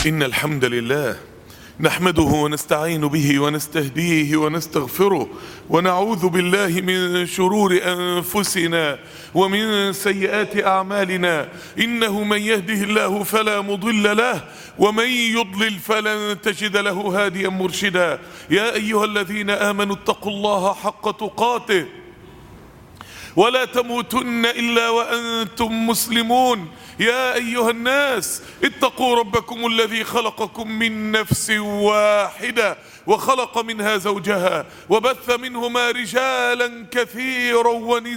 إن الحمد لله نحمده ونستعين به ونستهديه ونستغفره ونعوذ بالله من شرور أنفسنا ومن سيئات أعمالنا. إنه من يهده الله فلا مضل له ومن يضلل فلن تجد له هاديا مرشدا. يا أيها الذين آمنوا اتقوا الله حق تقاته ولا تموتن إلا وأنتم مسلمون. يا أيها الناس اتقوا ربكم الذي خلقكم من نفس واحدة وخلق منها زوجها وبث منهما رجالا كثيرا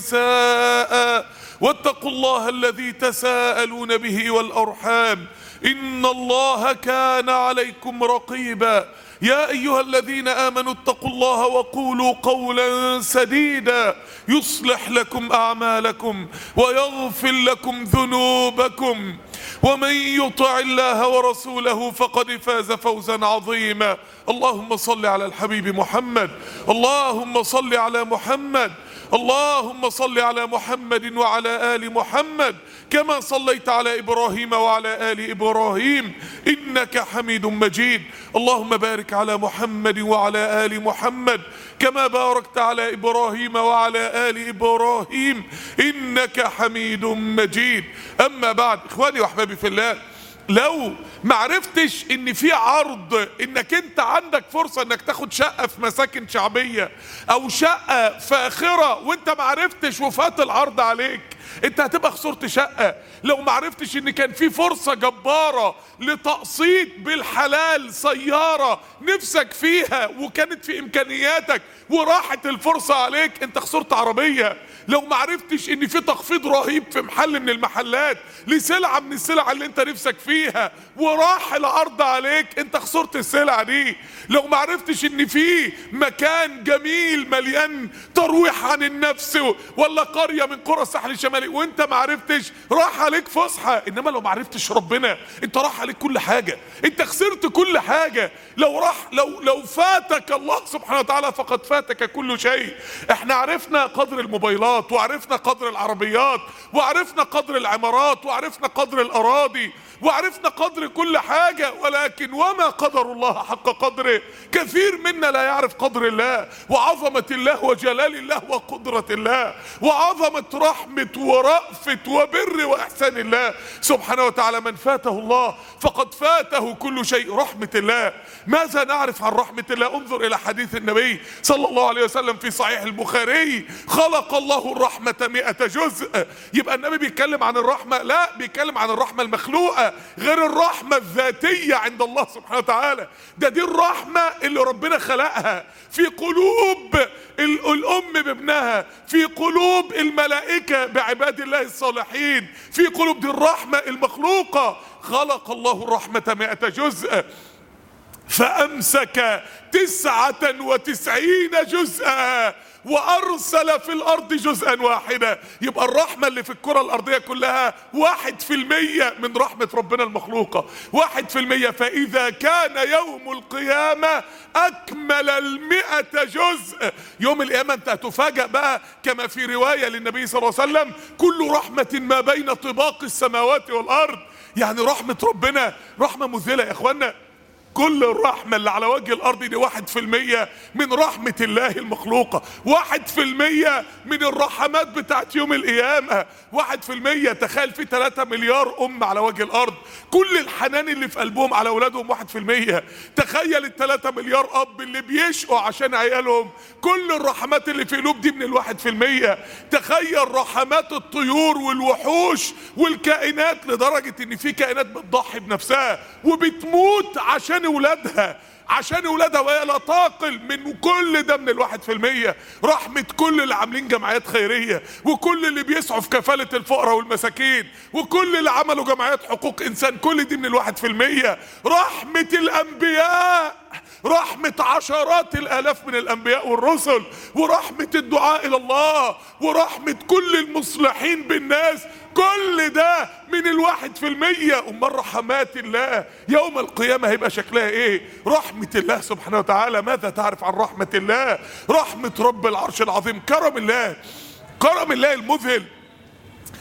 ونساء واتقوا الله الذي تساءلون به والأرحام إن الله كان عليكم رقيبا. يا أيها الذين آمنوا اتقوا الله وقولوا قولا سديدا يصلح لكم أعمالكم ويغفر لكم ذنوبكم ومن يطع الله ورسوله فقد فاز فوزا عظيما. اللهم صل على الحبيب محمد، اللهم صل على محمد، اللهم صل على محمد وعلى آل محمد كما صليت على إبراهيم وعلى آل إبراهيم إنك حميد مجيد. اللهم بارك على محمد وعلى آل محمد كما باركت على إبراهيم وعلى آل إبراهيم إنك حميد مجيد. أما بعد، إخواني وأحبابي في الله، لو معرفتش ان في عرض انك انت عندك فرصة انك تاخد شقة في مساكن شعبية او شقة فاخرة وانت معرفتش وفات العرض عليك، انت هتبقى خسرت شقة. لو معرفتش ان كان في فرصة جبارة لتقسيط بالحلال سيارة نفسك فيها وكانت في امكانياتك وراحت الفرصة عليك، انت خسرت عربية. لو معرفتش ان في تخفيض رهيب في محل من المحلات لسلعة من السلع اللي انت نفسك فيها وراح العرض عليك، انت خسرت السلعة دي. لو معرفتش ان في مكان جميل مليان ترويح عن النفس ولا قرية من قرى الساحل الشمالي وانت معرفتش، راح عليك فسحة. انما لو معرفتش ربنا، انت راح عليك كل حاجة، انت خسرت كل حاجة. لو فاتك الله سبحانه وتعالى فقد فاتك كل شيء. احنا عرفنا قدر الموبايلات وعرفنا قدر العربيات وعرفنا قدر العمارات وعرفنا قدر الأراضي وعرفنا قدر كل حاجة، ولكن وما قدر الله حق قدره. كثير منا لا يعرف قدر الله وعظمة الله وجلال الله وقدرة الله وعظمة رحمة ورأفة وبر وإحسان الله سبحانه وتعالى. من فاته الله فقد فاته كل شيء. رحمة الله، ماذا نعرف عن رحمة الله؟ انظر إلى حديث النبي صلى الله عليه وسلم في صحيح البخاري: خلق الله الرحمة 100 جزء. يبقى النبي بيتكلم عن الرحمة؟ لا، بيتكلم عن الرحمة المخلوقة غير الرحمة الذاتية عند الله سبحانه وتعالى. دي الرحمة اللي ربنا خلقها في قلوب الأم بابنها، في قلوب الملائكة بعباد الله الصالحين، في قلوب دي الرحمة المخلوقة. خلق الله الرحمة 100 جزء فأمسك 99 جزءا وأرسل في الأرض جزءا واحدا. يبقى الرحمة اللي في الكرة الأرضية كلها 1% من رحمة ربنا المخلوقة، 1%. فإذا كان يوم القيامة أكمل 100 جزء. يوم القيامة أنت هتفاجأ بقى كما في رواية للنبي صلى الله عليه وسلم: كل رحمة ما بين طباق السماوات والأرض. يعني رحمة ربنا رحمة مذهلة يا إخوانا. كل الرحمة اللي على وجه الأرض دي 1% من رحمة الله المخلوقة، 1% من الرحمات بتاعت يوم القيامة، 1%. تخيل في 3 مليار أم على وجه الأرض، كل الحنان اللي في قلبهم على أولادهم 1%. تخيل 3 مليار أب اللي بيشقوا عشان عيالهم، كل الرحمات اللي في قلوب دي من 1%. تخيل رحمات الطيور والوحوش والكائنات، لدرجة إن في كائنات بتضحي بنفسها وبتموت عشان أولادها، وهي لا تعقل. من كل ده من 1%. رحمة كل اللي عاملين جمعيات خيرية وكل اللي بيسعوا في كفالة الفقراء والمساكين وكل اللي عملوا جمعيات حقوق إنسان، كل دي من 1%. رحمة الأنبياء، رحمة عشرات الآلاف من الأنبياء والرسل، ورحمة الدعاء إلى الله، ورحمة كل المصلحين بالناس، كل ده من 1%. أمال رحمات الله يوم القيامة هيبقى شكلها إيه؟ رحمة الله سبحانه وتعالى. ماذا تعرف عن رحمة الله؟ رحمة رب العرش العظيم، كرم الله، كرم الله المذهل.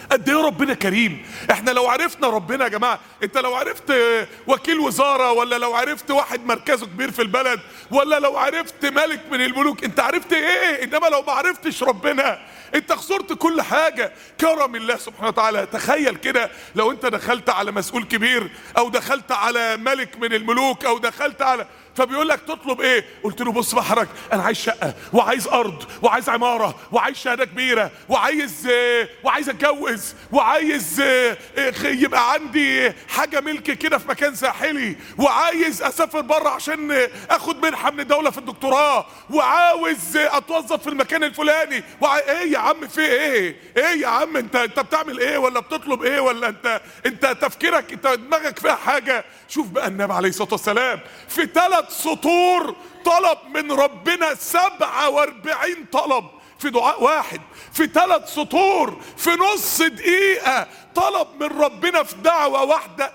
قد ايه ربنا كريم. احنا لو عرفنا ربنا يا جماعه، انت لو عرفت وكيل وزاره، ولا لو عرفت واحد مركزه كبير في البلد، ولا لو عرفت ملك من الملوك، انت عرفت ايه؟ انما لو ما عرفتش ربنا انت خسرت كل حاجه. كرم الله سبحانه وتعالى. تخيل كده لو انت دخلت على مسؤول كبير، او دخلت على ملك من الملوك، او دخلت على، فبيقول لك تطلب ايه؟ قلت له بص بقى حضرتك، انا عايز شقه، وعايز ارض، وعايز عماره، وعايز شهاده كبيره، وعايز اتجوز، وعايز يبقى عندي حاجه ملك كده في مكان ساحلي، وعايز اسافر بره عشان اخد منحه من الدوله في الدكتوراه، وعاوز اتوظف في المكان الفلاني. ايه يا عم في ايه؟ ايه يا عم انت بتعمل ايه؟ ولا بتطلب ايه؟ ولا انت تفكيرك، انت دماغك فيها حاجه؟ شوف بقى النبي عليه الصلاه والسلام في 3 سطور طلب من ربنا 47 طلب في دعاء واحد. في 3 سطور في نص دقيقة طلب من ربنا في دعوة واحدة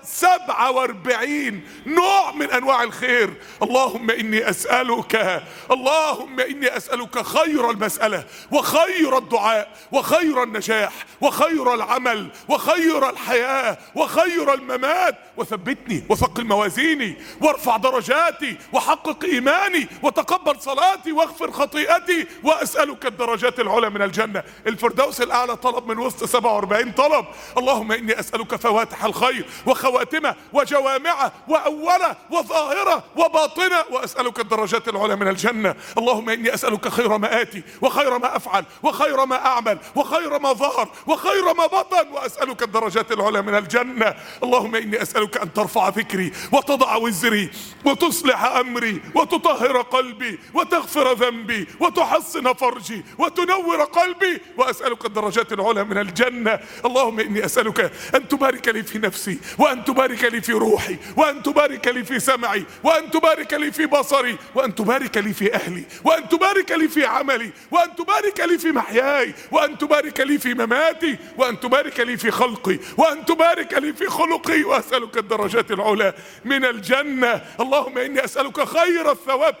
47 نوع من انواع الخير. اللهم اني اسألك، اللهم اني اسألك خير المسألة، وخير الدعاء، وخير النجاح، وخير العمل، وخير الحياة، وخير الممات، وثبتني وثقل موازيني، وارفع درجاتي، وحقق ايماني، وتقبل صلاتي، واغفر خطيئتي، واسألك الدرجات العلى من الجنة. الفردوس الاعلى طلب من وسط 47 طلب. اللهم اني اسألك فواتح الخير، وخواتمه، وجوامعه، واوله، وظاهره، وباطنه، واسألك الدرجات العلى من الجنة. اللهم اني اسألك خير ما اتي، وخير ما افعل، وخير ما اعمل، وخير ما ظهر، وخير ما بطن، واسألك الدرجات العلى من الجنة. اللهم اني اسألك ان ترفع ذكري، وتضع وزري، وتصلح امري، وتطهر قلبي، وتغفر ذنبي، وتحصن فرجي، وتنور قلبي، واسألك الدرجات العلى من الجنة. اللهم اني اسألك ان تبارك لي في نفسي، وان تبارك لي في روحي، وان تبارك لي في سمعي، وان تبارك لي في بصري، وان تبارك لي في اهلي، وان تبارك لي في عملي، وان تبارك لي في محياي، وان تبارك لي في مماتي، وان تبارك لي في خلقي، وان تبارك لي في خلقي، واسألك الدرجات العلى من الجنة. اللهم اني اسألك خير الثواب.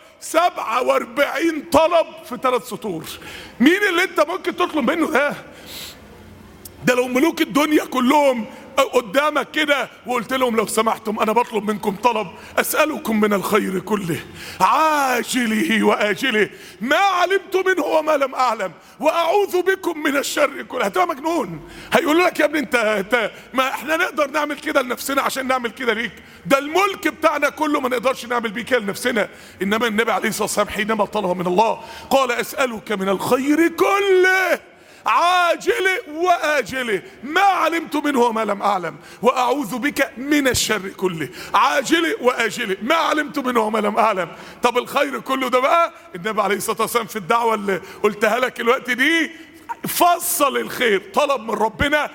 47 طلب في 3 سطور. مين اللي انت ممكن تطلب منه ده لو ملوك الدنيا كلهم قدامك كده وقلت لهم لو سمحتم انا بطلب منكم طلب، اسألكم من الخير كله عاجله واجله ما علمت منه وما لم اعلم، واعوذ بكم من الشر كله. هتبقى مجنون. هيقولوا لك يا ابني انت ما احنا نقدر نعمل كده لنفسنا عشان نعمل كده ليك؟ ده الملك بتاعنا كله ما نقدرش نعمل بيه كده لنفسنا. انما النبي عليه الصلاه والسلام حينما طلب من الله قال اسألك من الخير كله عاجله واجله ما علمت منه وما لم اعلم، واعوذ بك من الشر كله عاجله واجله ما علمت منه وما لم اعلم. طب الخير كله ده بقى النبي عليه الصلاه والسلام في الدعوه اللي قلتها لك الوقت دي فصل الخير. طلب من ربنا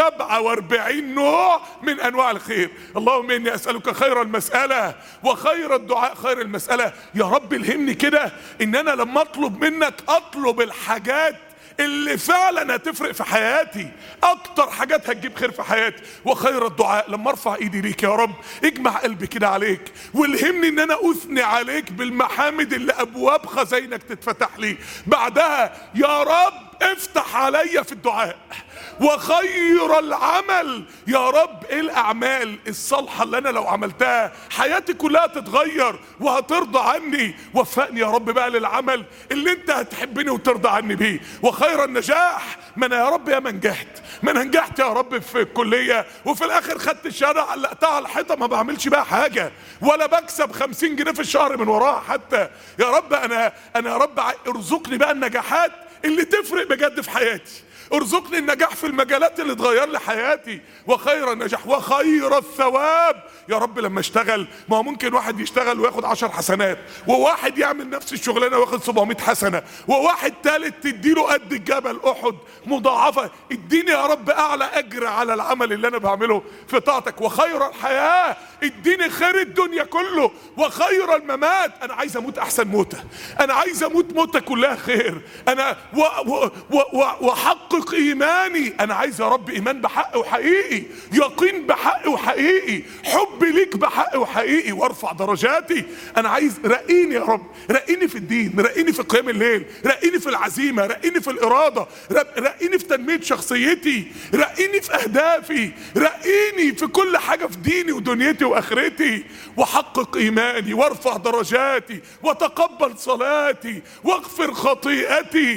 47 نوع من انواع الخير. اللهم اني اسألك خير المسألة، وخير الدعاء. خير المسألة يا رب الهمني كده ان انا لما اطلب منك اطلب الحاجات اللي فعلا هتفرق في حياتي، اكتر حاجات هتجيب خير في حياتي. وخير الدعاء لما ارفع ايدي ليك يا رب اجمع قلبي كده عليك، والهمني ان انا اثني عليك بالمحامد اللي ابواب خزينك تتفتح لي بعدها. يا رب افتح عليا في الدعاء. وخير العمل يا رب، ايه الاعمال الصالحه اللي انا لو عملتها حياتي كلها تتغير وهترضى عني. وفقني يا رب بقى للعمل اللي انت هتحبني وترضى عني بيه. وخير النجاح، ما انا يا رب يا من نجحت، ما انا نجحت يا رب في الكليه وفي الاخر خدت الشهاده علقتها على الحيطه ما بعملش بقى حاجه، ولا بكسب 50 جنيه في الشهر من وراها حتى. يا رب انا يا رب ارزقني بقى النجاحات اللي تفرق بجد في حياتي، ارزقني النجاح في المجالات اللي تغير لي حياتي. وخير النجاح وخير الثواب يا رب. لما اشتغل، ما هو ممكن واحد يشتغل وياخد 10 حسنات، وواحد يعمل نفس الشغلانه وياخد 700 حسنه، وواحد ثالث تديله قد الجبل احد مضاعفه. اديني يا رب اعلى اجر على العمل اللي انا بعمله في طاعتك. وخير الحياه، اديني خير الدنيا كله. وخير الممات، انا عايز اموت احسن موته، انا عايز اموت موته كلها خير. انا وحق وحقق ايماني. انا عايز يا رب ايمان بحق وحقيقي، يقين بحق وحقيقي، حب ليك بحق وحقيقي، وارفع درجاتي. انا عايز رقيني يا رب، رقيني في الدين، رقيني في قيام الليل، رقيني في العزيمة، رقيني في الإرادة، رقيني في تنمية شخصيتي، رقيني في أهدافي، رقيني في كل حاجة في ديني ودنيتي وآخرتي. وحقق إيماني وارفع درجاتي وتقبل صلاتي واغفر خطيئتي،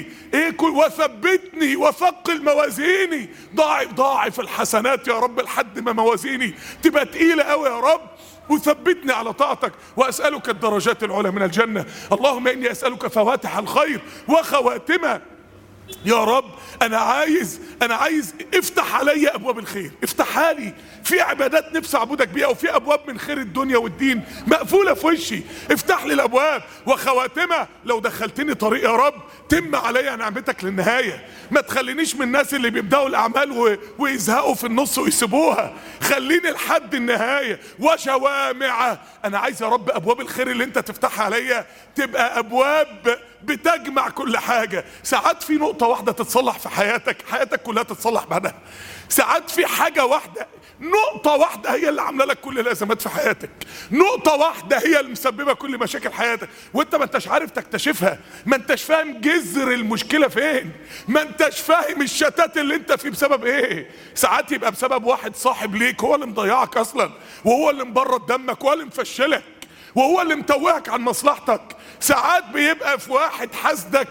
وثبتني وثقل موازيني. ضاعف الحسنات يا رب لحد ما موازيني تبقى تقيلة قوي يا رب، وثبتني على طاعتك. وأسألك الدرجات العلى من الجنة. اللهم إني أسألك فواتح الخير وخواتمه. يا رب أنا عايز افتح علي أبواب الخير، افتحها لي. في عبادات نفسي أعبدك بيها، وفي أبواب من خير الدنيا والدين مقفولة في وشي، افتح لي الأبواب. وخواتمة، لو دخلتني طريق يا رب تم عليا نعمتك للنهاية. ما تخلينيش من الناس اللي بيبدأوا الأعمال ويزهقوا في النص ويسيبوها، خليني لحد النهاية. وجوامعة، أنا عايز يا رب أبواب الخير اللي أنت تفتحها عليا تبقى أبواب بتجمع كل حاجة. ساعات في نقطة واحدة تتصلح في حياتك كلها تتصلح بعدها. ساعات في حاجة واحدة، نقطة واحدة هي اللي عاملة لك كل الأزمات في حياتك، نقطة واحدة هي اللي مسببة كل مشاكل حياتك، وانت ما انتش عارف تكتشفها، ما انتش فاهم جذر المشكلة فين، ما انتش فاهم الشتات اللي انت فيه بسبب ايه. ساعات يبقى بسبب واحد صاحب ليك هو اللي مضيعك اصلا، وهو اللي مبرد دمك، وهو اللي مفشلك، وهو اللي متوهك عن مصلحتك. ساعات بيبقى في واحد حسدك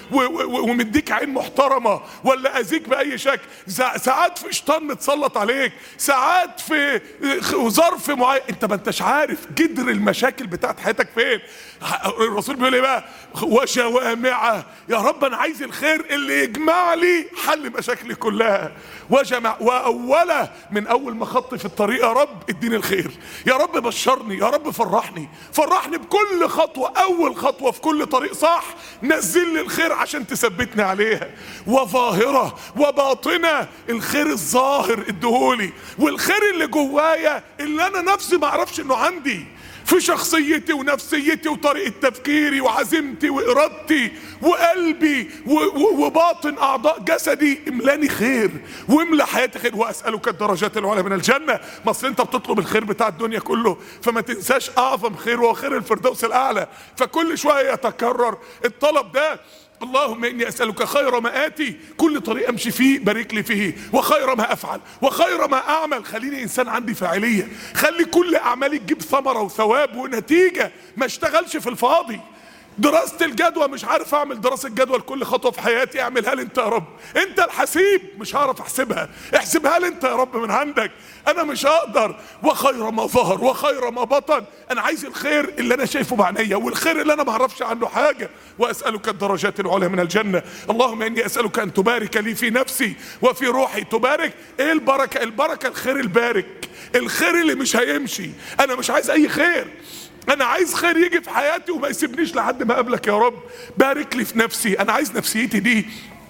ومديك عين محترمة ولا أذيك بأي شكل. ساعات في شيطان متسلط عليك، ساعات في ظرف معين انت ما انتش عارف جذر المشاكل بتاعت حياتك فين. الرسول بيقول ايه بقى؟ وجوامعه، يا رب انا عايز الخير اللي يجمع لي حل مشاكلي كلها. واوله، من اول ما خطي في الطريق يا رب اديني الخير، يا رب بشرني، يا رب فرحني بكل خطوه، اول خطوه في كل طريق صح نزل لي الخير عشان تثبتني عليها. وظاهره وباطنه، الخير الظاهر اديهولي، والخير اللي جوايا اللي انا نفسي ما اعرفش انه عندي، في شخصيتي ونفسيتي وطريقة تفكيري وعزيمتي وإرادتي وقلبي وباطن أعضاء جسدي، املاني خير واملى حياتي خير. وأسألك الدرجات العلى من الجنة. ما أصل أنت بتطلب الخير بتاع الدنيا كله، فما تنساش أعظم خير وهو خير الفردوس الأعلى. فكل شوية يتكرر الطلب ده. اللهم إني أسألك خير ما آتي، كل طريق أمشي فيه بارك لي فيه، وخير ما أفعل وخير ما أعمل، خليني إنسان عندي فاعلية، خلي كل أعمالي تجيب ثمرة وثواب ونتيجة، ما اشتغلش في الفاضي. دراسة الجدوى، مش عارف اعمل دراسة جدوى لكل خطوة في حياتي، اعملها لي انت يا رب، انت الحسيب، مش هعرف احسبها، احسبها لي انت يا رب من عندك، انا مش هقدر. وخير ما ظهر وخير ما بطن، انا عايز الخير اللي انا شايفه بعينيا والخير اللي انا ما اعرفش عنه حاجة. واسألك الدرجات العلى من الجنة. اللهم اني اسألك ان تبارك لي في نفسي وفي روحي. تبارك ايه؟ البركة. البركة الخير البارك، الخير اللي مش هيمشي. انا مش عايز اي خير، انا عايز خير يجي في حياتي وما يسيبنيش لحد ما اقابلك يا رب. بارك لي في نفسي، انا عايز نفسيتي دي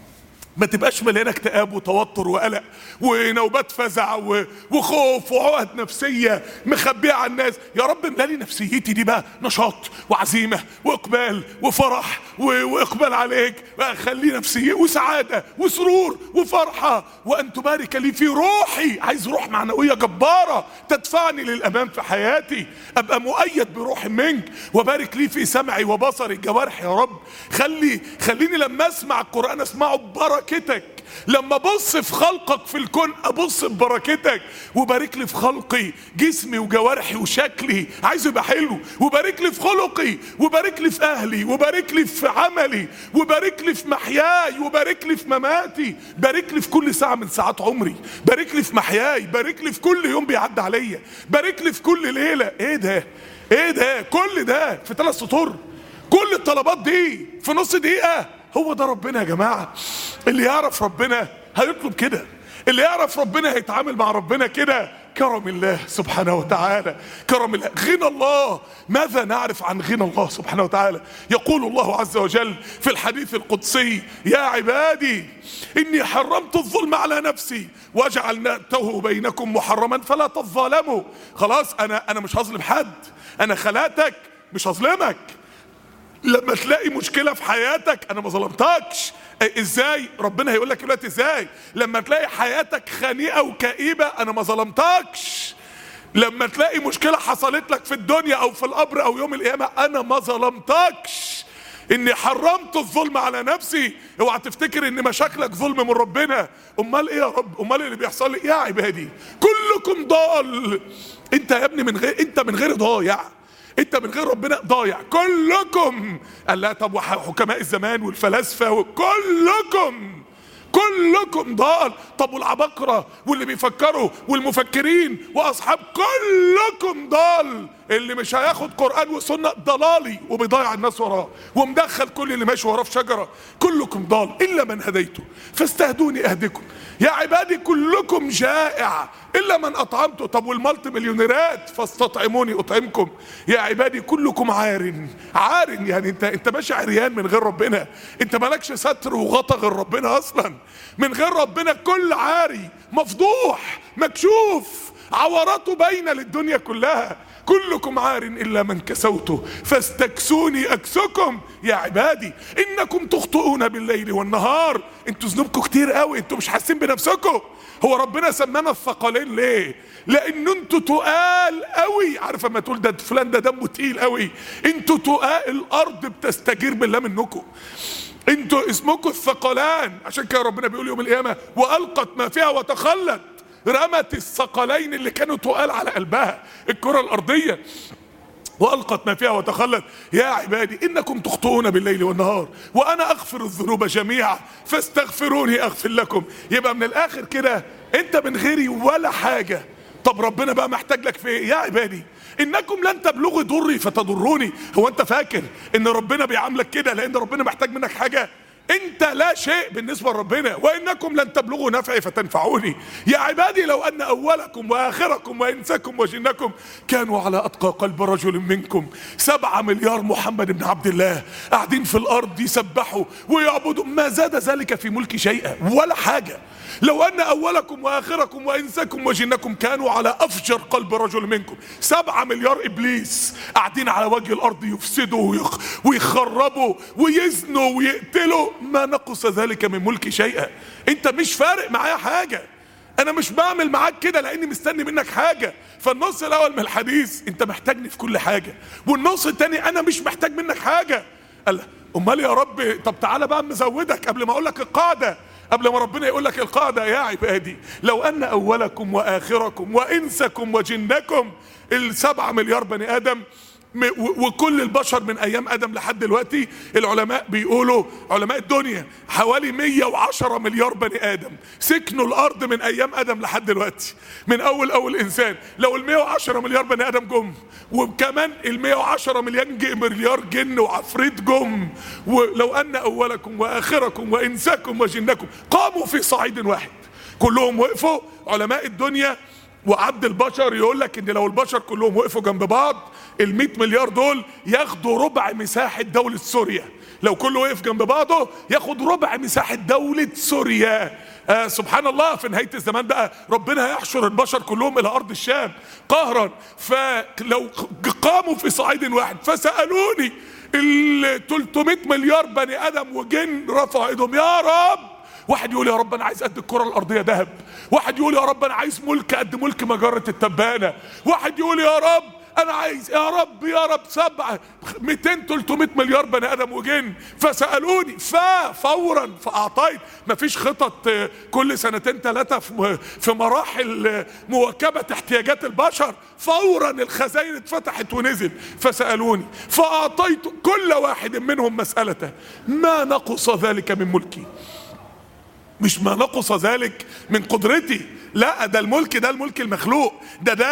ما تبقاش مليانه اكتئاب وتوتر وقلق ونوبات فزع وخوف وعقد نفسيه مخبيه على الناس. يا رب املاني نفسيتي دي بقى نشاط وعزيمه واقبال وفرح واقبال عليك. خلي نفسيتي وسعاده وسرور وفرحه. وان تبارك لي في روحي، عايز روح معنويه جباره تدفعني للامام في حياتي، ابقى مؤيد بروح منك. وبارك لي في سمعي وبصري جوارحي يا رب، خليني لما اسمع القران اسمعه ببركتك، لما ابص في خلقك في الكون ابص ببركتك. وبارك لي في خلقي، جسمي وجوارحي وشكلي عايز يبقى حلو. وبارك لي في خلقي، وبارك لي في اهلي، وبارك لي في عملي، وبارك لي في محياي، وبارك لي في مماتي. بارك لي في كل ساعة من ساعات عمري، بارك لي في محياي، بارك لي في كل يوم بيعدي عليا، بارك لي في كل ليلة. ايه ده كل ده في 3 سطور؟ كل الطلبات دي في نص دقيقة؟ هو ده ربنا يا جماعة. اللي يعرف ربنا هيطلب كده، اللي يعرف ربنا هيتعامل مع ربنا كده. كرم الله سبحانه وتعالى، كرم الله، غنى الله. ماذا نعرف عن غنى الله سبحانه وتعالى؟ يقول الله عز وجل في الحديث القدسي: يا عبادي إني حرمت الظلم على نفسي وجعلته بينكم محرما فلا تظالموا. خلاص أنا مش هظلم حد، أنا خلقتك مش هظلمك. لما تلاقي مشكلة في حياتك انا ما ظلمتكش. ازاي؟ ربنا هيقول لك دلوقتي ازاي. لما تلاقي حياتك خنيقة وكئيبة انا ما ظلمتكش. لما تلاقي مشكلة حصلت لك في الدنيا او في القبر او يوم القيامة انا ما ظلمتكش. اني حرمت الظلم على نفسي. اوعى تفتكر ان مشاكلك ظلم من ربنا. امال ايه يا رب؟ امال إيه اللي بيحصل لي؟ يا عبادي كلكم ضال. انت يا ابني من غير ضايع. انت من غير ربنا ضايع كلكم. قال لا طب وحكماء الزمان والفلاسفة كلكم ضال. طب والعباقرة واللي بيفكروا والمفكرين واصحاب كلكم ضال. اللي مش هياخد قرآن وسنة ضلالي وبيضيع الناس وراه ومدخل كل اللي ماشي وراه في شجرة. كلكم ضال الا من هديته فاستهدوني اهدكم. يا عبادي كلكم جائع الا من اطعمته. طب والمالتي مليونيرات فاستطعموني اطعمكم. يا عبادي كلكم عار يعني انت ماشي عريان من غير ربنا. انت مالكش ستر وغطى غير ربنا اصلا. من غير ربنا كل عاري مفضوح مكشوف عوراته باينه للدنيا كلها. كلكم عار الا من كسوته فاستكسوني اكسكم. يا عبادي انكم تخطئون بالليل والنهار. انتوا ذنوبكم كتير قوي. انتوا مش حاسين بنفسكم. هو ربنا سمانا الثقلين ليه؟ لان انتوا تقال قوي. عارف اما تقول ده فلان ده دمه تقيل قوي. انتوا تقال الارض بتستجير بالله منكم. انتوا اسمكم الثقلان. عشان كده ربنا بيقول يوم القيامه والقت ما فيها وتخلت. رمت الثقلين اللي كانوا تقال على قلبها الكرة الارضية والقت ما فيها وتخلت. يا عبادي انكم تخطئون بالليل والنهار وانا اغفر الذنوب جميعا فاستغفروني اغفر لكم. يبقى من الاخر كده انت من غيري ولا حاجة. طب ربنا بقى محتاج لك في ايه؟ يا عبادي انكم لن تبلغوا ضري فتضروني. هو انت فاكر ان ربنا بيعاملك كده لان ربنا محتاج منك حاجة؟ انت لا شيء بالنسبة لربنا. وانكم لن تبلغوا نفعي فتنفعوني. يا عبادي لو ان اولكم واخركم وانسكم وجنكم كانوا على اتقى قلب رجل منكم. 7 مليار محمد بن عبد الله قاعدين في الارض يسبحوا ويعبدوا ما زاد ذلك في ملك شيئا ولا حاجة. لو ان اولكم واخركم وانسكم وجنكم كانوا على افجر قلب رجل منكم. 7 مليار ابليس قاعدين على وجه الارض يفسدوا ويخربوا ويزنوا ويقتلوا ما نقص ذلك من ملك شيئا. انت مش فارق معايا حاجة. انا مش بعمل معاك كده لاني مستني منك حاجة. فالنص الاول من الحديث انت محتاجني في كل حاجة والنص التاني انا مش محتاج منك حاجة. قال امال يا رب طب تعالى بقى مزودك قبل ما اقول لك القاعدة. قبل ما ربنا يقول لك القاعدة يا عبادي لو ان اولكم واخركم وانسكم وجنكم 7 مليار بني ادم وكل البشر من ايام ادم لحد دلوقتي العلماء بيقولوا علماء الدنيا حوالي 110 مليار بني ادم سكنوا الارض من ايام ادم لحد دلوقتي من اول انسان. لو ال 110 مليار بني ادم جم وكمان ال 110 مليار جن وعفريت جم ولو ان اولكم واخركم وانساكم وجنكم قاموا في صعيد واحد كلهم وقفوا. علماء الدنيا وعبد البشر يقول لك ان لو البشر كلهم وقفوا جنب بعض ال 100 مليار دول ياخدوا ربع مساحة دولة سوريا. لو كله وقف جنب بعضه ياخد ربع مساحة دولة سوريا. سبحان الله. في نهاية الزمان بقى ربنا هيحشر البشر كلهم الى ارض الشام قهرا. فلو قاموا في صعيد واحد فسألوني ال 300 مليار بني ادم وجن رفعوا ايدهم يا رب. واحد يقول يا رب انا عايز قد الكرة الارضية ذهب. واحد يقول يا رب انا عايز ملك قد ملك مجرة التبانة. واحد يقول يا رب انا عايز يا رب 200 300 مليار بني ادم وجن. فسألوني فورا فاعطيت. مفيش خطط كل 2 3 في مراحل مواكبة احتياجات البشر. فورا الخزائن اتفتحت ونزل. فسألوني فاعطيت كل واحد منهم مسألته ما نقص ذلك من ملكي. مش ما نقص ذلك من قدرتي. لا ده الملك المخلوق. ده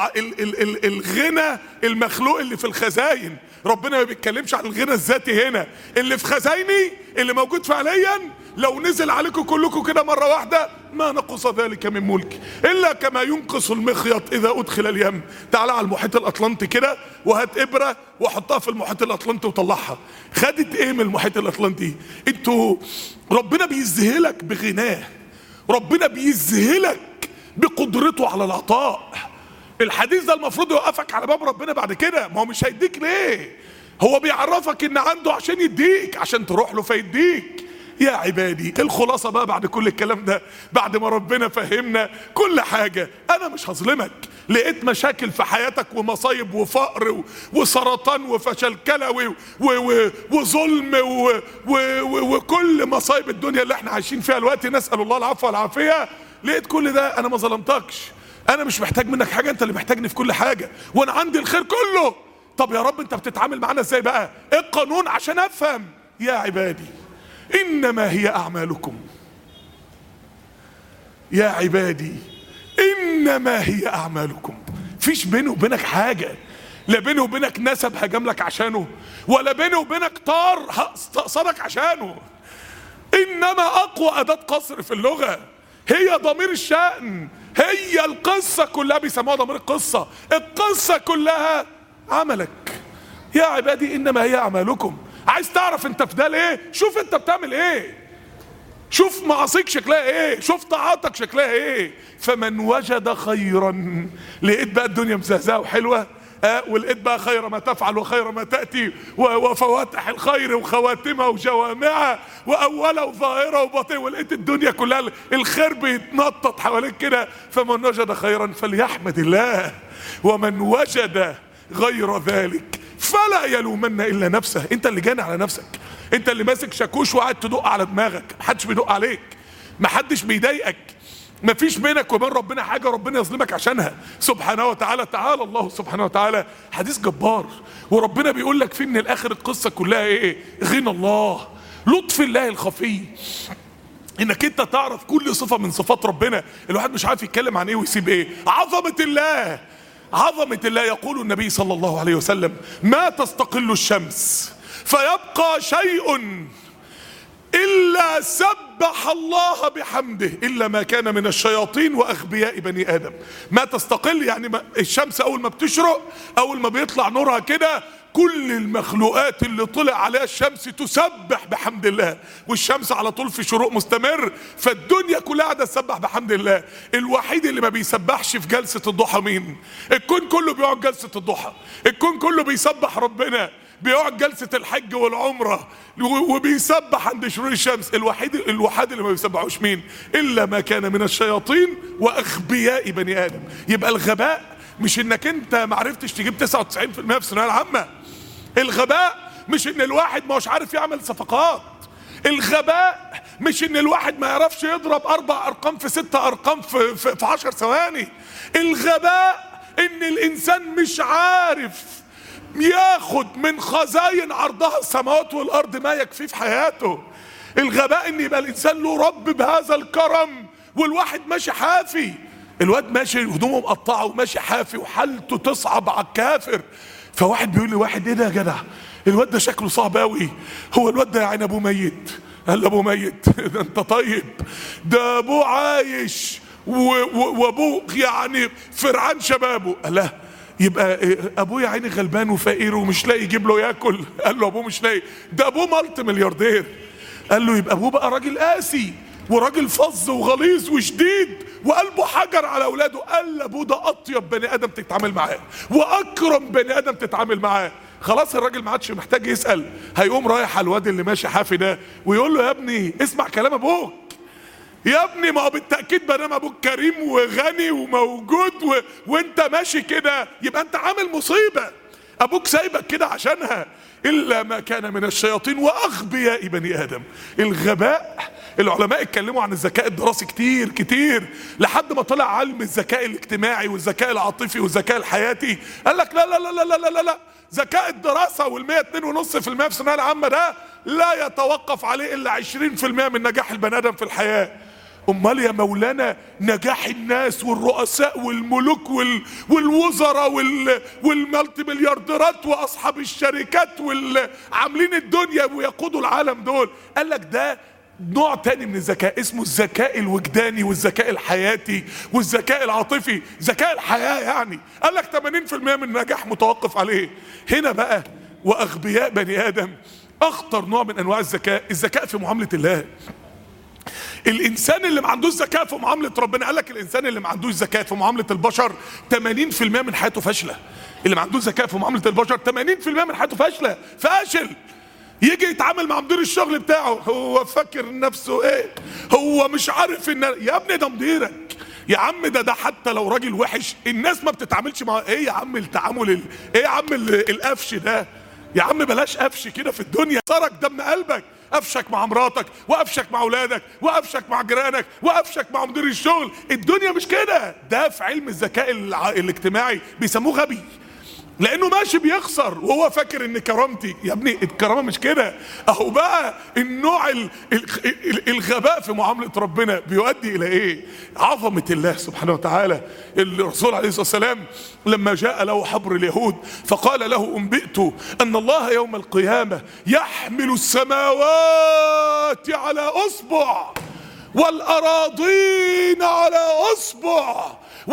الغنى المخلوق اللي في الخزاين. ربنا ما بيتكلمش عن الغنى الذاتي هنا. اللي في خزايني اللي موجود فعليا لو نزل عليكم كلكم كده مرة واحدة ما نقص ذلك من ملك الا كما ينقص المخيط اذا ادخل اليم. تعال على المحيط الاطلنطي كده وهات ابرة وحطها في المحيط الاطلنطي وطلعها. خدت ايه من المحيط الاطلنطي؟ انتوا ربنا بيذهلك بغناه. ربنا بيذهلك بقدرته على العطاء. الحديث ده المفروض يوقفك على باب ربنا بعد كده. ما هو مش هيديك ليه؟ هو بيعرفك ان عنده عشان يديك، عشان تروح له فيديك. يا عبادي، الخلاصة بقى بعد كل الكلام ده، بعد ما ربنا فهمنا كل حاجة، انا مش هظلمك. لقيت مشاكل في حياتك ومصايب وفقر وسرطان وفشل كلوي وظلم وكل مصايب الدنيا اللي احنا عايشين فيها دلوقتي، نسأل الله العفو والعافية. لقيت كل ده، انا ما ظلمتكش، انا مش محتاج منك حاجة، انت اللي محتاجني في كل حاجة، وانا عندي الخير كله. طب يا رب انت بتتعامل معانا ازاي بقى؟ ايه القانون عشان افهم؟ يا عبادي انما هي اعمالكم. يا عبادي انما هي اعمالكم. فيش بيني وبينك حاجة، لا بيني وبينك نسب هجاملك عشانه، ولا بيني وبينك طار هستقصدك عشانه. انما اقوى اداة قصر في اللغة هي ضمير الشأن، هي القصة كلها، بيسموها ضمير القصة، القصة كلها عملك. يا عبادي انما هي اعمالكم. عايز تعرف انت في ده ليه؟ شوف انت بتعمل ايه، شوف معاصيك شكلها ايه، شوف طاعاتك شكلها ايه. فمن وجد خيرا، لقيت بقى الدنيا مزهزهه وحلوه، ولقيت بقى خير ما تفعل وخير ما تأتي وفواتح الخير وخواتمها وجوامعها وأولها وظاهرها وباطنها، ولقيت الدنيا كلها الخير بيتنطط حواليك كده. فمن وجد خيرا فليحمد الله، ومن وجد غير ذلك فلا يلومن إلا نفسه. انت اللي جاني على نفسك، انت اللي ماسك شاكوش وقاعد تدق على دماغك، محدش بيدق عليك، محدش بيضايقك، مفيش بينك وبين ربنا حاجة ربنا يظلمك عشانها سبحانه وتعالى. تعالى الله سبحانه وتعالى، حديث جبار، وربنا بيقول لك فيه من الاخر القصة كلها ايه؟ غنى الله، لطف الله الخفي، انك انت تعرف كل صفة من صفات ربنا. الواحد مش عارف يتكلم عن ايه ويسيب ايه. عظمة الله، عظمة الله. يقول النبي صلى الله عليه وسلم: ما تستقل الشمس فيبقى شيء إلا سبح الله بحمده إلا ما كان من الشياطين وأغبياء بني آدم. ما تستقل يعني الشمس أول ما بتشرق، أول ما بيطلع نورها كده، كل المخلوقات اللي طلع عليها الشمس تسبح بحمد الله، والشمس على طول في شروق مستمر، فالدنيا كلها قاعدة تسبح بحمد الله. الوحيد اللي ما بيسبحش في جلسة الضحى مين؟ الكون كله بيقعد جلسة الضحى، الكون كله بيسبح ربنا، بيقعد جلسة الحج والعمرة وبيسبح عند شروق الشمس. الوحيد اللي ما بيسبحوش مين؟ إلا ما كان من الشياطين وأغبياء بني آدم. يبقى الغباء مش انك انت معرفتش تجيب 99% في الثانوية العامة، الغباء مش ان الواحد ما هوش عارف يعمل صفقات، الغباء مش ان الواحد ما يعرفش يضرب 4 أرقام في 6 أرقام في 10 ثواني، الغباء ان الانسان مش عارف ياخد من خزاين عرضها السماوات والارض ما يكفيه في حياته. الغباء ان يبقى الانسان له رب بهذا الكرم والواحد ماشي حافي، الواد ماشي هدومه مقطعه وماشي حافي وحالته تصعب على الكافر. فواحد بيقول لي واحد: ايه ده يا جدع؟ الواد ده شكله صعب قوي، هو الواد ده يا عين ابوه ميت؟ قال له: ابوه ميت؟ ده انت طيب، ده ابوه عايش وابوه يعني فرعان شبابه. قال: لا، يبقى ابوه يا عيني غلبان وفقير ومش لاقي يجيب له ياكل. قال له: ابوه مش لاقي، ده ابوه مالتي ملياردير. قال له: يبقى ابوه بقى راجل قاسي وراجل فظ وغليظ وشديد وقلبه حجر على اولاده. قال ابوه ده اطيب بني ادم تتعامل معاه واكرم بني ادم تتعامل معاه. خلاص الراجل ما عادش محتاج يسال، هيقوم رايح على الواد اللي ماشي حافي ده ويقول له: يا ابني اسمع كلام ابوك، يا ابني ما هو بالتاكيد ما دام ابوك كريم وغني وموجود وانت ماشي كده يبقى انت عامل مصيبه، ابوك سايبك كده عشانها. الا ما كان من الشياطين واغبياء بني ادم. الغباء، العلماء اتكلموا عن الذكاء الدراسي كتير كتير لحد ما طلع علم الذكاء الاجتماعي والذكاء العاطفي والذكاء الحياتي. قال لك لا لا لا لا لا لا لا، ذكاء الدراسه وال102.5% في الثانويه العامه ده لا يتوقف عليه الا 20% من نجاح البني ادم في الحياه. امال يا مولانا نجاح الناس والرؤساء والملوك والوزراء والمالتي مليارديرات واصحاب الشركات والعاملين الدنيا ويقودوا العالم دول، قال لك ده نوع تاني من الذكاء اسمه الذكاء الوجداني والذكاء الحياتي والذكاء العاطفي، ذكاء الحياة يعني. قال لك 80% من النجاح متوقف عليه. هنا بقى واغبياء بني ادم، اخطر نوع من انواع الذكاء، الذكاء في معاملة الله. الانسان اللي ما عندوش ذكاء في معاملة ربنا، قال لك الانسان اللي ما عندوش ذكاء في معاملة البشر 80% من حياته فاشلة. اللي ما عندوش ذكاء في معامله البشر 80% من حياته فاشله، فاشل. يجي يتعامل مع مدير الشغل بتاعه، هو فاكر نفسه ايه، هو مش عارف ان يا ابني ده مديرك يا عم، ده حتى لو راجل وحش الناس ما بتتعاملش معاه. ايه يا عم التعامل ايه يا عم القفش ده؟ يا عم بلاش قفش كده في الدنيا، صارك دم قلبك، قفشك مع مراتك وقفشك مع اولادك وقفشك مع جيرانك وقفشك مع مدير الشغل. الدنيا مش كده، ده في علم الذكاء الاجتماعي بيسموه غبي، لانه ماشي بيخسر وهو فاكر ان كرامتي. يا ابني الكرامه مش كده. اهو بقى النوع الغباء في معامله ربنا بيؤدي الى ايه؟ عظمه الله سبحانه وتعالى. الرسول عليه الصلاه والسلام لما جاء له حبر اليهود فقال له: انبئت ان الله يوم القيامه يحمل السماوات على اصبع والأراضين على أصبع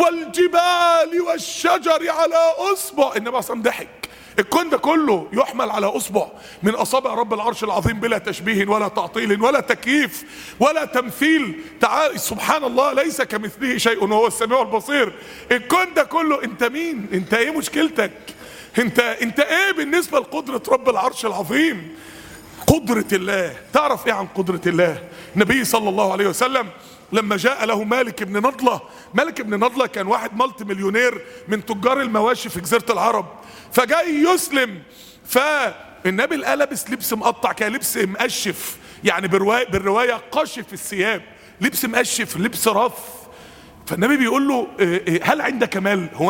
والجبال والشجر على أصبع. النبي صلى الله عليه وسلم ضحك. الكون ده كله يحمل على أصبع من أصابع رب العرش العظيم، بلا تشبيه ولا تعطيل ولا تكييف ولا تمثيل. تعالى سبحان الله، ليس كمثله شيء وهو السميع البصير. الكون ده كله، انت مين؟ انت ايه مشكلتك؟ انت ايه بالنسبة لقدرة رب العرش العظيم؟ قدرة الله. تعرف ايه عن قدرة الله؟ النبي صلى الله عليه وسلم لما جاء له مالك بن نضلة. مالك بن نضلة كان واحد مالتي مليونير من تجار المواشي في جزيرة العرب، فجاي يسلم. فالنبي لقى لابس لبس مقطع كده، لبس مقشف، يعني بالرواية قشف الثياب، لبس مقشف، لبس رف. فالنبي بيقول له: هل عندك مال؟ هو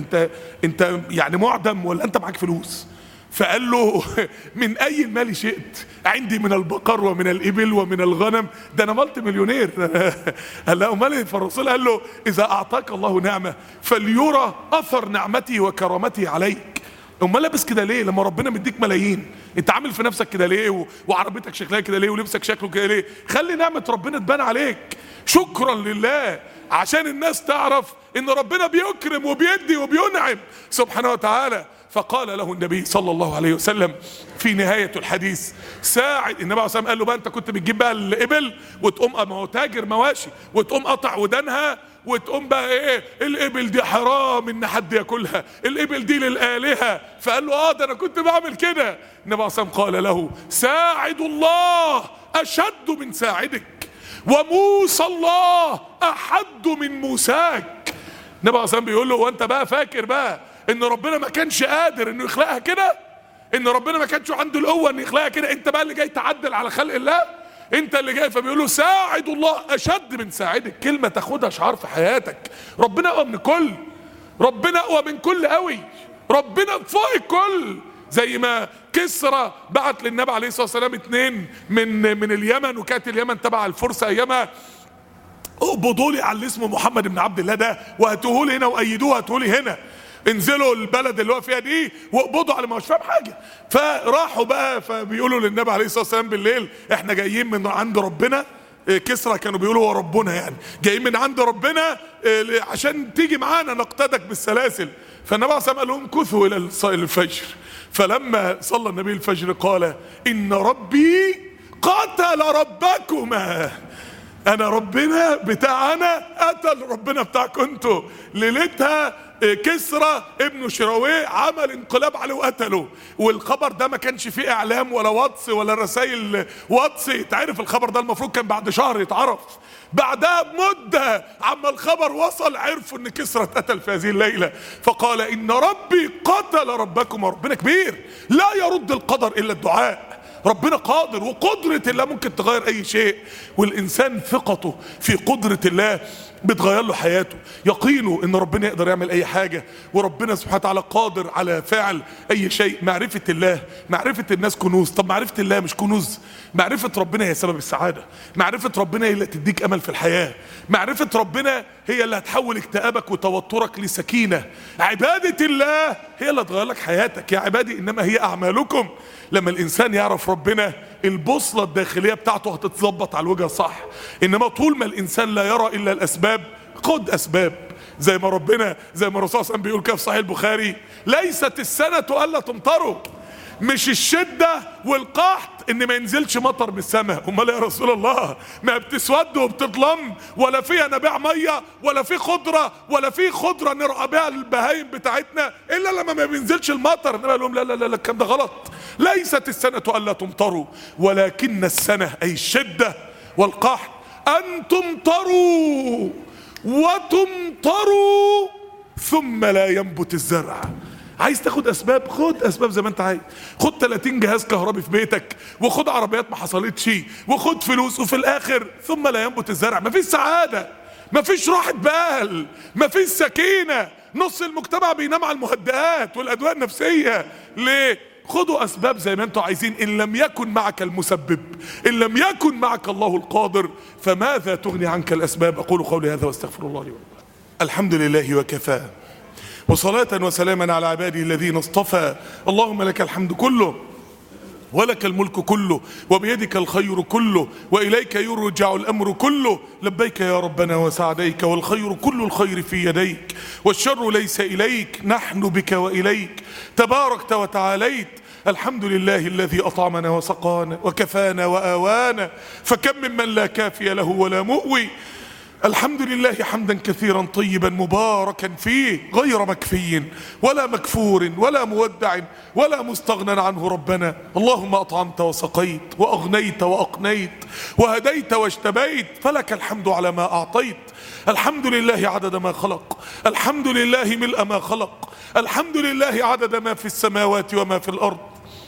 انت يعني معدم ولا انت معاك فلوس؟ فقال له: من اي المال شئت، عندي من البقر ومن الابل ومن الغنم، ده انا مالتي مليونير. قال له: امال؟ فالرسول قال له: اذا اعطاك الله نعمه فليرى اثر نعمتي وكرامتي عليك. امال لابس كده ليه لما ربنا مديك ملايين؟ انت عامل في نفسك كده ليه؟ وعربيتك شكلها كده ليه؟ ولبسك شكله كده ليه؟ خلي نعمه ربنا تبان عليك شكرا لله، عشان الناس تعرف ان ربنا بيكرم وبيدي وبينعم سبحانه وتعالى. فقال له النبي صلى الله عليه وسلم في نهاية الحديث: ساعد. النبي عليه الصلاة والسلام قال له: بقى انت كنت بتجيب بقى الابل وتقوم، ما هو تاجر مواشي، وتقوم قطع ودانها وتقوم بقى ايه، الابل دي حرام ان حد ياكلها، الابل دي للآلهة. فقال له: ده انا كنت بعمل كده. النبي عليه الصلاة والسلام قال له: ساعد الله اشد من ساعدك، وموسى الله احد من موساك. النبي عليه الصلاة والسلام بيقول له: وانت بقى فاكر بقى ان ربنا ما كانش قادر انه يخلقها كده؟ ان ربنا ما كانش عنده القوه انه يخلقها كده؟ انت بقى اللي جاي تعدل على خلق الله، انت اللي جاي. فبيقول له: ساعد الله اشد من ساعدك. كلمه تاخدها شعار في حياتك. ربنا اقوى من الكل، ربنا اقوى من كل قوي، ربنا فوق الكل. زي ما كسرى بعت للنبي عليه الصلاه والسلام 2 من اليمن، وكانت اليمن تبع الفرس ايامها: اقبضوا لي على اللي اسمه محمد بن عبد الله ده وهاتوه لي هنا وايدوه، هاتوه لي هنا، انزلوا البلد اللي هو فيها دي واقبضوا على، ما هوش فاهم حاجه. فراحوا بقى فبيقولوا للنبي عليه الصلاه والسلام بالليل: احنا جايين من عند ربنا. كسرى كانوا بيقولوا: هو ربنا يعني جايين من عند ربنا عشان تيجي معانا نقتدك بالسلاسل. فالنبي عليه الصلاه والسلام قال لهم: كثوا الى الفجر. فلما صلى النبي الفجر قال: ان ربي قتل ربكما. انا ربنا بتاعنا قتل ربنا بتاعكم انتوا. ليلتها كسرى ابن شراويه عمل انقلاب عليه وقتله، والخبر ده ما كانش فيه اعلام ولا واتس ولا رسائل واتس يتعرف. الخبر ده المفروض كان بعد شهر يتعرف، بعدها بمده عما الخبر وصل عرفوا ان كسرى اتقتل في هذه الليله. فقال: ان ربي قتل ربكم. ربنا كبير، لا يرد القدر الا الدعاء. ربنا قادر، وقدرة الله ممكن تغير اي شيء، والانسان ثقته في قدرة الله بتغير له حياته، يقينه ان ربنا يقدر يعمل اي حاجة، وربنا سبحانه وتعالى قادر على فعل اي شيء. معرفة الله، معرفة الناس كنوز. طب معرفة الله مش كنوز؟ معرفة ربنا هي سبب السعادة، معرفة ربنا هي اللي تديك امل في الحياة، معرفة ربنا هي اللي هتحول اكتئابك وتوترك لسكينة. عبادة الله هي اللي هتغير لك حياتك. يا عبادي انما هي اعمالكم. لما الانسان يعرف ربنا البوصلة الداخلية بتاعته هتتظبط على الوجه صح. انما طول ما الانسان لا يرى الا الاسباب، خد اسباب. زي ما الرسول صلى الله عليه وسلم بيقول كده في صحيح البخاري: ليست السنة الا تمطروا. مش الشدة والقحط ان ما ينزلش مطر من السماء. امال يا رسول الله ما بتسود وبتظلم ولا فيها نبيع ميه ولا في خضره نرعى بها البهايم بتاعتنا الا لما ما بينزلش المطر. النبي قال لهم لا لا لا الكلام ده غلط. ليست السنة الا تمطروا ولكن السنة اي الشدة والقحط ان تمطروا وتمطروا ثم لا ينبت الزرع. عايز تاخد اسباب؟ خد اسباب زي ما انت عايز. خد 30 جهاز كهربي في بيتك، وخد عربيات ما حصلتش، وخد فلوس، وفي الاخر ثم لا ينبت الزرع. مفيش سعادة، مفيش راحة بال، مفيش سكينة. نص المجتمع بينام على المهدئات والادوية النفسية. ليه؟ خدوا اسباب زي ما انتوا عايزين. ان لم يكن معك المسبب، ان لم يكن معك الله القادر، فماذا تغني عنك الاسباب؟ اقول قولي هذا واستغفر الله لي ولكم. الحمد لله وكفى، وصلاة وسلاما على عباده الذين اصطفى. اللهم لك الحمد كله ولك الملك كله وبيدك الخير كله وإليك يرجع الأمر كله. لبيك يا ربنا وسعديك، والخير كل الخير في يديك والشر ليس إليك، نحن بك وإليك تباركت وتعاليت. الحمد لله الذي أطعمنا وسقانا وكفانا وآوانا، فكم ممن لا كافي له ولا مؤوي. الحمد لله حمدا كثيرا طيبا مباركا فيه، غير مكفي ولا مكفور ولا مودع ولا مستغنى عنه. ربنا اللهم أطعمت وسقيت وأغنيت وأقنيت وهديت واجتبيت، فلك الحمد على ما أعطيت. الحمد لله عدد ما خلق، الحمد لله ملء ما خلق، الحمد لله عدد ما في السماوات وما في الأرض،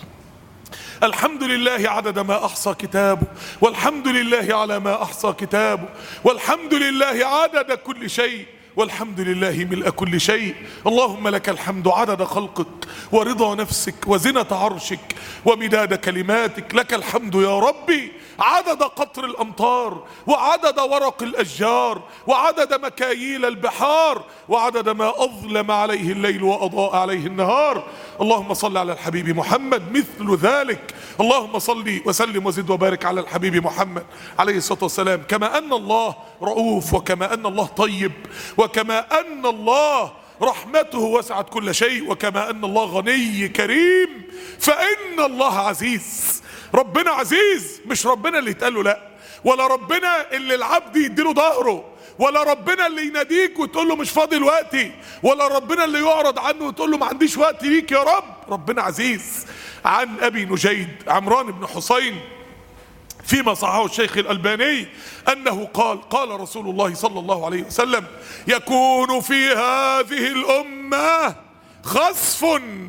الحمد لله عدد ما أحصى كتابه، والحمد لله على ما أحصى كتابه، والحمد لله عدد كل شيء، والحمد لله ملء كل شيء. اللهم لك الحمد عدد خلقك ورضا نفسك وزنة عرشك ومداد كلماتك. لك الحمد يا ربي عدد قطر الأمطار وعدد ورق الأشجار وعدد مكاييل البحار وعدد ما أظلم عليه الليل وأضاء عليه النهار. اللهم صل على الحبيب محمد مثل ذلك. اللهم صل وسلم وزد وبارك على الحبيب محمد عليه الصلاة والسلام. كما أن الله رؤوف، وكما أن الله طيب، وكما أن الله رحمته وسعت كل شيء، وكما أن الله غني كريم، فإن الله عزيز. ربنا عزيز، مش ربنا اللي يتقال له لا، ولا ربنا اللي العبد يديله ظهره، ولا ربنا اللي يناديك وتقول له مش فاضي دلوقتي، ولا ربنا اللي يعرض عنه وتقول له ما عنديش وقت ليك يا رب. ربنا عزيز. عن أبي نجيد عمران بن حسين فيما صححه الشيخ الألباني أنه قال رسول الله صلى الله عليه وسلم: يكون في هذه الأمة خسف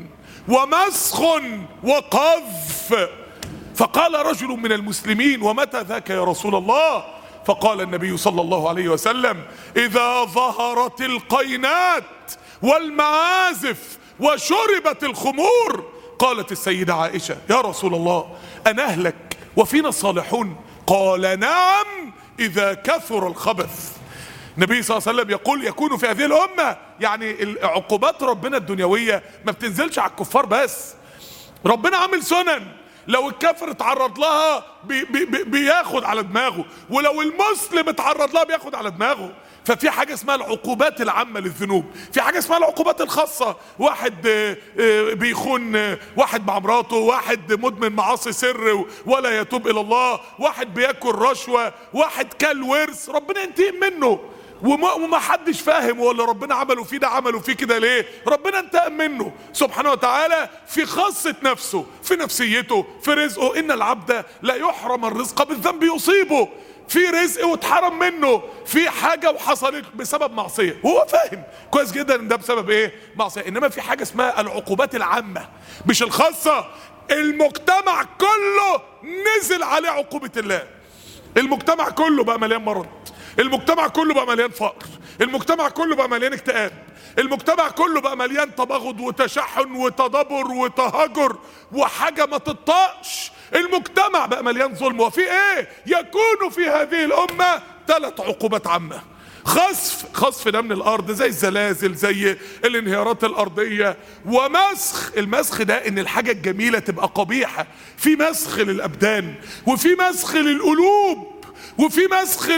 ومسخ وقذف. فقال رجل من المسلمين: ومتى ذاك يا رسول الله؟ فقال النبي صلى الله عليه وسلم: إذا ظهرت القينات والمعازف وشربت الخمور. قالت السيدة عائشة: يا رسول الله أنهلك وفينا الصالحون؟ قال: نعم إذا كثر الخبث. النبي صلى الله عليه وسلم يقول: يكون في هذه الأمة، يعني عقوبات ربنا الدنيوية ما بتنزلش على الكفار بس. ربنا عامل سنن، لو الكافر اتعرض لها بياخد على دماغه، ولو المسلم اتعرض لها بياخد على دماغه. ففي حاجة اسمها العقوبات العامة للذنوب، في حاجة اسمها العقوبات الخاصة. واحد بيخون واحد مع مراته، واحد مدمن معاصي سر ولا يتوب إلى الله، واحد بياكل رشوة، واحد كل ورث، ربنا ينتقم منه وما حدش فاهم ولا ربنا عمله فيه ده عمله فيه كده ليه. ربنا انتقم منه سبحانه وتعالى في خاصة نفسه، في نفسيته، في رزقه. إن العبد لا يحرم الرزق بالذنب يصيبه. في رزق واتحرم منه، في حاجة وحصلت بسبب معصية وهو فاهم كويس جدا ان ده بسبب ايه؟ معصية. انما في حاجة اسمها العقوبات العامة مش الخاصة. المجتمع كله نزل عليه عقوبة الله. المجتمع كله بقى مليان مرض، المجتمع كله بقى مليان فقر، المجتمع كله بقى مليان اكتئاب، المجتمع كله بقى مليان تباغض وتشحن وتدبر وتهجر وحاجة ما تطاقش. المجتمع بقى مليان ظلم. وفي ايه؟ يكون في هذه الأمة 3 عقوبات عامة. خسف ده من الأرض زي الزلازل، زي الانهيارات الأرضية. ومسخ، المسخ ده ان الحاجة الجميلة تبقى قبيحة. في مسخ للأبدان، وفي مسخ للقلوب، وفي مسخ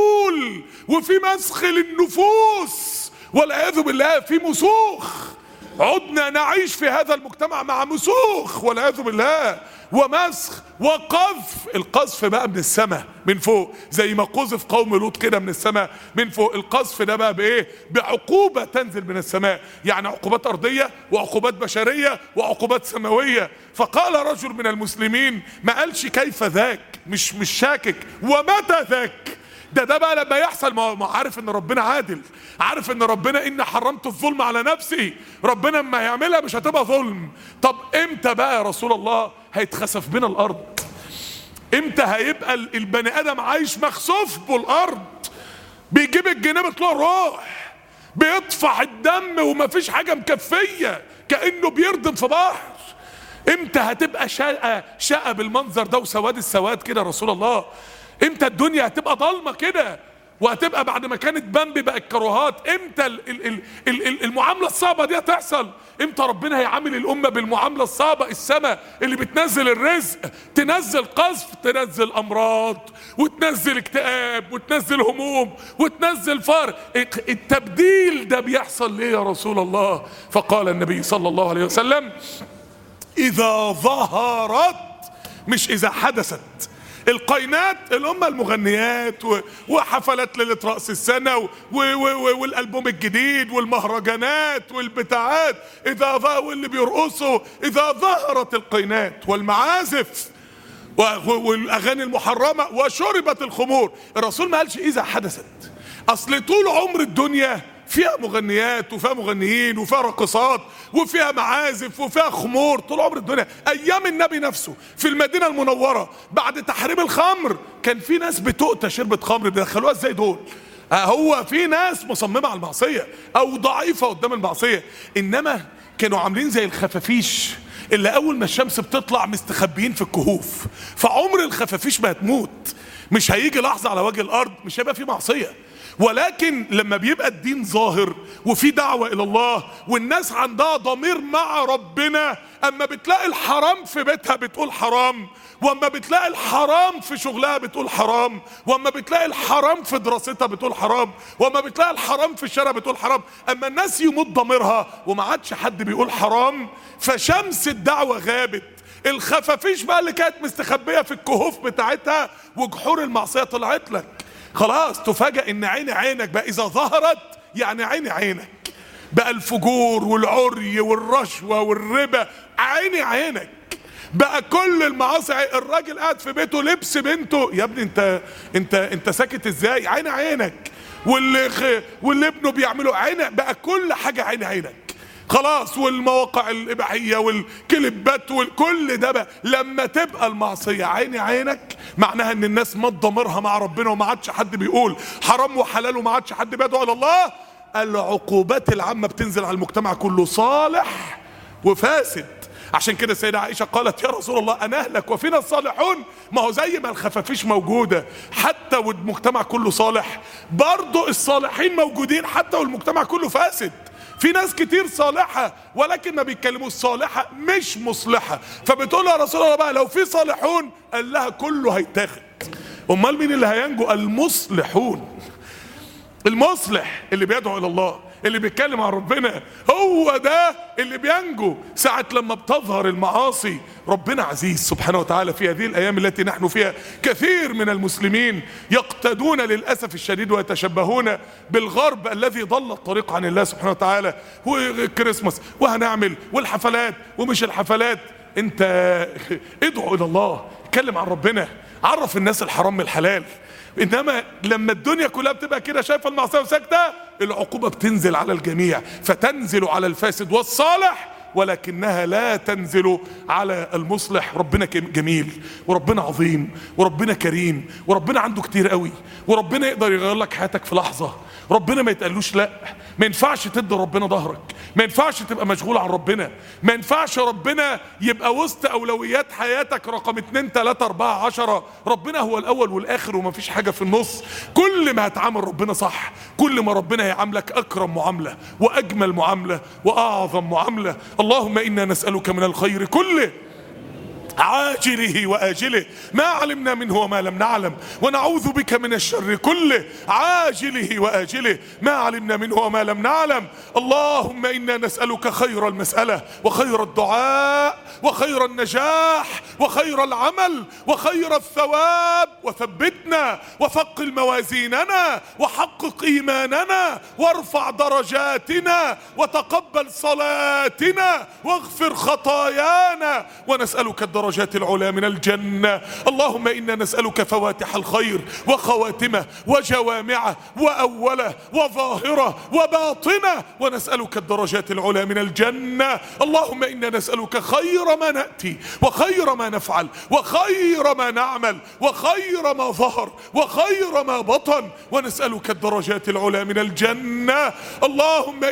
للعقول، وفي مسخ للنفوس، والعياذ بالله في مسوخ. عدنا نعيش في هذا المجتمع مع مسوخ والعياذ بالله ومسخ وقذف. القذف بقى من السماء من فوق، زي ما قذف قوم لوط كده من السماء من فوق. القذف ده بقى بايه؟ بعقوبة تنزل من السماء، يعني عقوبات ارضية وعقوبات بشرية وعقوبات سماوية. فقال رجل من المسلمين، ما قالش كيف ذاك، مش شاكك، ومتى ذاك. ده بقى لما يحصل، ما عارف ان ربنا عادل، عارف ان ربنا ان حرمت الظلم على نفسي، ربنا اما يعملها مش هتبقى ظلم. طب امتى بقى يا رسول الله هيتخسف بنا الارض؟ امتى هيبقى البني ادم عايش مخسوف بالارض، بيجيب الجنيه بيطلع روح، بيطفح الدم ومفيش حاجه مكفيه كانه بيردم في بحر؟ امتى هتبقى شقه بالمنظر ده وسواد السواد كده يا رسول الله؟ امتى الدنيا هتبقى ضلمه كده وهتبقى بعد ما كانت بامبي بقت كروهات؟ امتى المعامله الصعبه دي هتحصل؟ امتى ربنا هيعامل الامه بالمعامله الصعبه؟ السماء اللي بتنزل الرزق تنزل قذف، تنزل امراض وتنزل اكتئاب وتنزل هموم وتنزل فقر. التبديل ده بيحصل ليه يا رسول الله؟ فقال النبي صلى الله عليه وسلم: اذا ظهرت، مش اذا حدثت. القينات اللي هم المغنيات وحفلات ليلة رأس السنة والألبوم الجديد والمهرجانات والبتاعات، واللي بيرقصوا، إذا ظهرت القينات والمعازف والأغاني المحرمة وشربت الخمور. الرسول ما قالش إذا حدثت، أصل طول عمر الدنيا فيها مغنيات وفيها مغنيين وفيها رقصات وفيها معازف وفيها خمور طول عمر الدنيا. ايام النبي نفسه في المدينه المنوره بعد تحريم الخمر كان في ناس بتؤتى شربة خمر، بيدخلوها ازاي دول؟ هو في ناس مصممه على المعصيه او ضعيفه قدام المعصيه، انما كانوا عاملين زي الخفافيش اللي اول ما الشمس بتطلع مستخبيين في الكهوف. فعمر الخفافيش ما هتموت، مش هيجي لحظه على وجه الارض مش هيبقى في معصيه. ولكن لما بيبقى الدين ظاهر وفي دعوة الى الله والناس عندها ضمير مع ربنا، اما بتلاقي الحرام في بيتها بتقول حرام، واما بتلاقي الحرام في شغلها بتقول حرام، واما بتلاقي الحرام في دراستها بتقول حرام، واما بتلاقي الحرام في الشارع بتقول حرام. اما الناس يموت ضميرها وما عادش حد بيقول حرام، فشمس الدعوة غابت. الخفافيش بقى اللي كانت مستخبية في الكهوف بتاعتها وجحور المعصية طلعت لك. خلاص تفاجأ ان عين عينك بقى اذا ظهرت، يعني عين عينك بقى الفجور والعري والرشوة والربا، عيني عينك بقى كل المعاصي. الراجل قاعد في بيته لبس بنته، يا ابني انت ساكت ازاي؟ عين عينك. واللي ابنه بيعمله عين، بقى كل حاجة عين عينك خلاص. والمواقع الإباحية والكليبات وكل ده بقى لما تبقى المعصية عيني عينك، معناها ان الناس مات ضميرها مع ربنا وما عادش حد بيقول حرام وحلال وما عادش حد بيدعو الى الله. العقوبات العامة بتنزل على المجتمع كله صالح وفاسد. عشان كده السيدة عائشة قالت: يا رسول الله أنا أهلك وفينا الصالحون. ما هو زي ما الخفافيش موجودة حتى والمجتمع كله صالح، برضو الصالحين موجودين حتى والمجتمع كله فاسد. في ناس كتير صالحة ولكن ما بيتكلموا الصالحة مش مصلحة، فبتقول يا رسول الله بقى لو في صالحون، قال لها كله هيتاخد. امال مين اللي هينجو؟ المصلحون. المصلح اللي بيدعو الى الله، اللي بيتكلم عن ربنا، هو ده اللي بينجو. ساعة لما بتظهر المعاصي ربنا عزيز سبحانه وتعالى. في هذه الايام التي نحن فيها كثير من المسلمين يقتدون للاسف الشديد ويتشبهون بالغرب الذي ضل الطريق عن الله سبحانه وتعالى. والكريسماس وهنعمل والحفلات ومش الحفلات. انت ادعو الى الله، اتكلم عن ربنا، عرف الناس الحرام من الحلال. انما لما الدنيا كلها بتبقى كده شايفه المعصيه وساكته، العقوبه بتنزل على الجميع، فتنزل على الفاسد والصالح ولكنها لا تنزل على المصلح. ربنا جميل وربنا عظيم وربنا كريم وربنا عنده كتير قوي، وربنا يقدر يغير لك حياتك في لحظه. ربنا ما يتقالوش لا. ما ينفعش تدي ربنا ظهرك، ما ينفعش تبقى مشغول عن ربنا، ما ينفعش ربنا يبقى وسط اولويات حياتك رقم 2 3 4 10. ربنا هو الاول والاخر وما فيش حاجه في النص. كل ما هتعامل ربنا صح، كل ما ربنا هيعاملك اكرم معامله واجمل معامله واعظم معامله. اللهم انا نسالك من الخير كله عاجله وآجله ما علمنا منه وما لم نعلم، ونعوذ بك من الشر كله عاجله وآجله ما علمنا منه وما لم نعلم. اللهم إنا نسألك خير المسألة وخير الدعاء وخير النجاح وخير العمل وخير الثواب، وثبتنا وثقل موازيننا وحقق إيماننا وارفع درجاتنا وتقبل صلاتنا واغفر خطايانا، ونسألك الدرجات العلى من الجنة. اللهم إنا نسألك فواتح الخير وخواتمه وجوامعه وأوله وظاهره وباطنه، ونسألك الدرجات العلى من الجنة. اللهم إنا نسألك خير ما نأتي وخير ما نفعل وخير ما نعمل وخير ما ظهر وخير ما بطن، ونسألك الدرجات العلى من الجنة. اللهم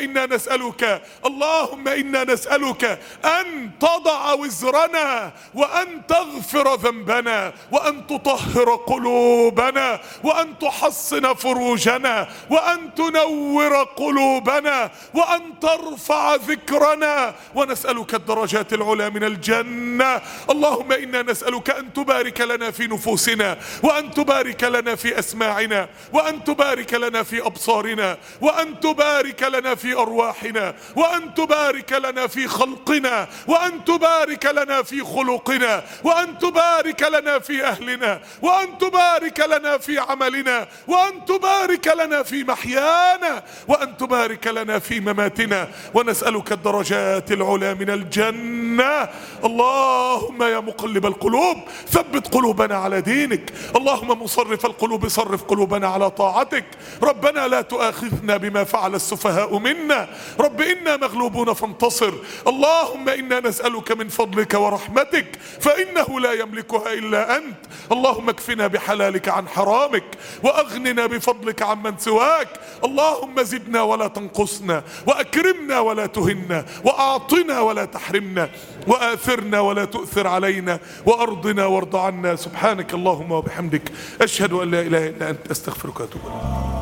إنا نسألك أن تضع وزرنا وأن تغفر ذنبنا وأن تطهر قلوبنا وأن تحصن فروجنا وأن تنور قلوبنا وأن ترفع ذكرنا، ونسألك الدرجات العلى من الجنة. اللهم إنا نسألك أن تبارك لنا في نفوسنا وأن تبارك لنا في أسماعنا وأن تبارك لنا في أبصارنا وأن تبارك لنا في أرواحنا وأن تبارك لنا في خلقنا وأن تبارك لنا في خلقنا وأن تبارك لنا في أهلنا وأن تبارك لنا في عملنا وأن تبارك لنا في محيانا وأن تبارك لنا في مماتنا، ونسألك الدرجات العلى من الجنة. اللهم يا مقلب القلوب ثبت قلوبنا على دينك، اللهم مصرف القلوب صرف قلوبنا على طاعتك. ربنا لا تؤاخذنا بما فعل السفهاء منا، رب إنا مغلوبون فانتصر. اللهم إنا نسألك من فضلك ورحمتك فإنه لا يملكها إلا أنت. اللهم اكفنا بحلالك عن حرامك وأغننا بفضلك عمن سواك. اللهم زدنا ولا تنقصنا وأكرمنا ولا تهنا وأعطنا ولا تحرمنا وآثرنا ولا تؤثر علينا وأرضنا وارض عنا. سبحانك اللهم وبحمدك أشهد أن لا إله إلا أنت أستغفرك وأتوب إليك.